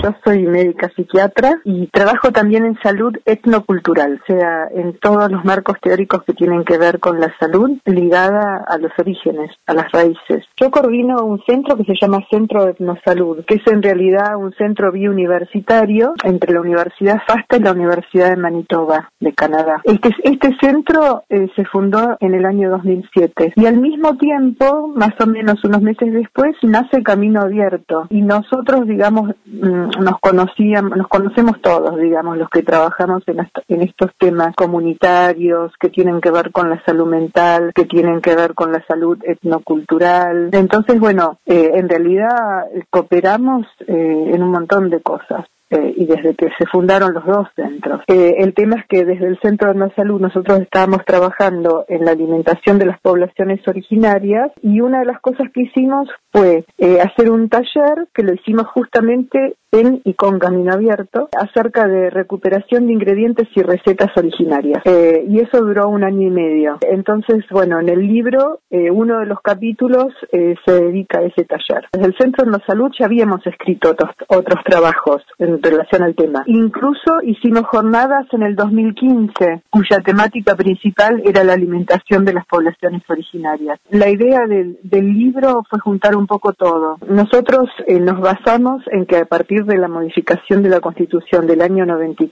yo soy médica psiquiatra y trabajo también en salud etnocultural, o sea, en todos los marcos teóricos que tienen que ver con la salud ligada a los orígenes, a las raíces. Yo coordino un centro que se llama Centro de Etnosalud, que es en realidad un centro biuniversitario entre la Universidad FASTA y la Universidad de Manitoba, de Canadá. Este centro se fundó en el año 2007 y al mismo tiempo, más o menos unos meses después, nace Camino Abierto y nosotros, digamos, nos conocemos todos, digamos, los que trabajamos en estos temas comunitarios que tienen que ver con la salud mental, que tienen que ver con la salud etnocultural. Entonces, bueno, en realidad cooperamos en un montón de cosas. Y desde que se fundaron los dos centros. El tema es que desde el Centro de Etnosalud nosotros estábamos trabajando en la alimentación de las poblaciones originarias y una de las cosas que hicimos fue hacer un taller que lo hicimos justamente en y con Camino Abierto acerca de recuperación de ingredientes y recetas originarias. Y eso duró 1 año y medio. Entonces, bueno, en el libro uno de los capítulos se dedica a ese taller. Desde el Centro de Etnosalud ya habíamos escrito otros trabajos en relación al tema. Incluso hicimos jornadas en el 2015, cuya temática principal era la alimentación de las poblaciones originarias. La idea del libro fue juntar un poco todo. Nosotros nos basamos en que a partir de la modificación de la Constitución del año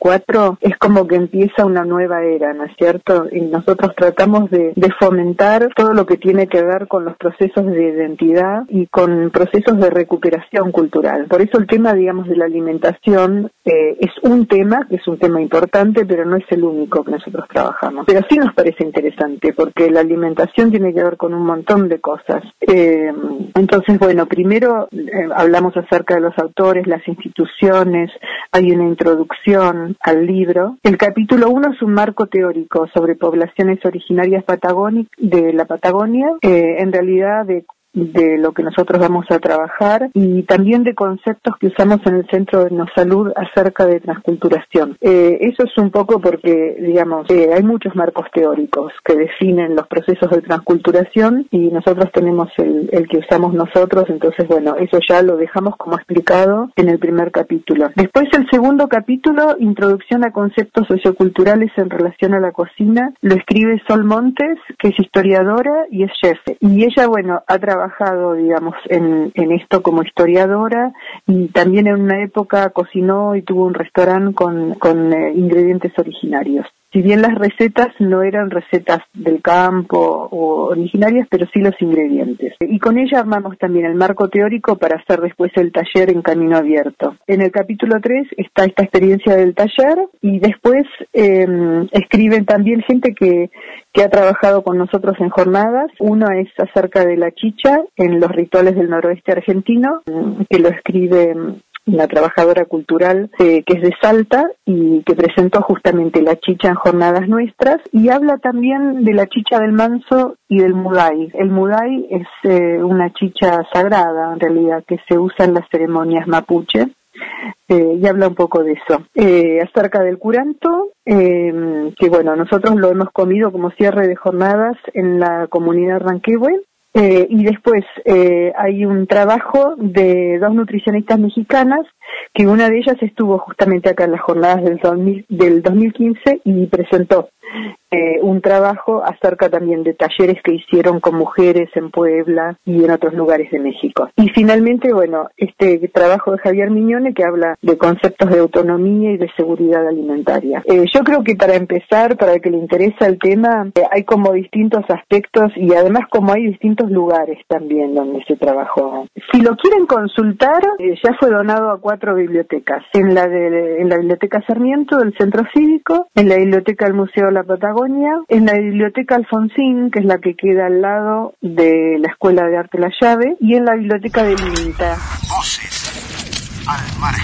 94 es como que empieza una nueva era, ¿no es cierto? Y nosotros tratamos de fomentar todo lo que tiene que ver con los procesos de identidad y con procesos de recuperación cultural. Por eso el tema, digamos, de la alimentación es un tema que es un tema importante, pero no es el único que nosotros trabajamos. Pero sí nos parece interesante porque la alimentación tiene que ver con un montón de cosas. Entonces, bueno, primero hablamos acerca de los autores, las instituciones, hay una introducción al libro. El capítulo 1 es un marco teórico sobre poblaciones originarias de la Patagonia, en realidad de lo que nosotros vamos a trabajar y también de conceptos que usamos en el Centro de Etnosalud acerca de transculturación. Eso es un poco porque, digamos, hay muchos marcos teóricos que definen los procesos de transculturación y nosotros tenemos el que usamos nosotros, entonces, bueno, eso ya lo dejamos como explicado en el primer capítulo. Después el segundo capítulo, Introducción a conceptos socioculturales en relación a la cocina, lo escribe Sol Montes, que es historiadora y es chef. Y ella, bueno, ha trabajado, digamos, en esto como historiadora y también en una época cocinó y tuvo un restaurante con ingredientes originarios. Si bien las recetas no eran recetas del campo o originarias, pero sí los ingredientes. Y con ella armamos también el marco teórico para hacer después el taller en Camino Abierto. En el capítulo 3 está esta experiencia del taller y después escriben también gente que ha trabajado con nosotros en jornadas. Uno es acerca de la chicha en los rituales del noroeste argentino, que lo escribe una trabajadora cultural que es de Salta y que presentó justamente la chicha en jornadas nuestras, y habla también de la chicha del manso y del mudai. El mudai es una chicha sagrada, en realidad, que se usa en las ceremonias mapuche, y habla un poco de eso. Acerca del curanto, que bueno, nosotros lo hemos comido como cierre de jornadas en la comunidad Ranquehue. Y después hay un trabajo de 2 nutricionistas mexicanas, que una de ellas estuvo justamente acá en las jornadas del 2015 y presentó un trabajo acerca también de talleres que hicieron con mujeres en Puebla y en otros lugares de México. Y finalmente, bueno, este trabajo de Javier Miñone, que habla de conceptos de autonomía y de seguridad alimentaria. Yo creo que para empezar, para el que le interesa el tema, hay como distintos aspectos y además como hay distintos lugares también donde se trabajó. Si lo quieren consultar, ya fue donado a 4 bibliotecas. En la Biblioteca Sarmiento del Centro Cívico, en la Biblioteca del Museo de la Patagonia, en la Biblioteca Alfonsín, que es la que queda al lado de la Escuela de Arte La Llave, y en la Biblioteca del INTA. Voces al margen.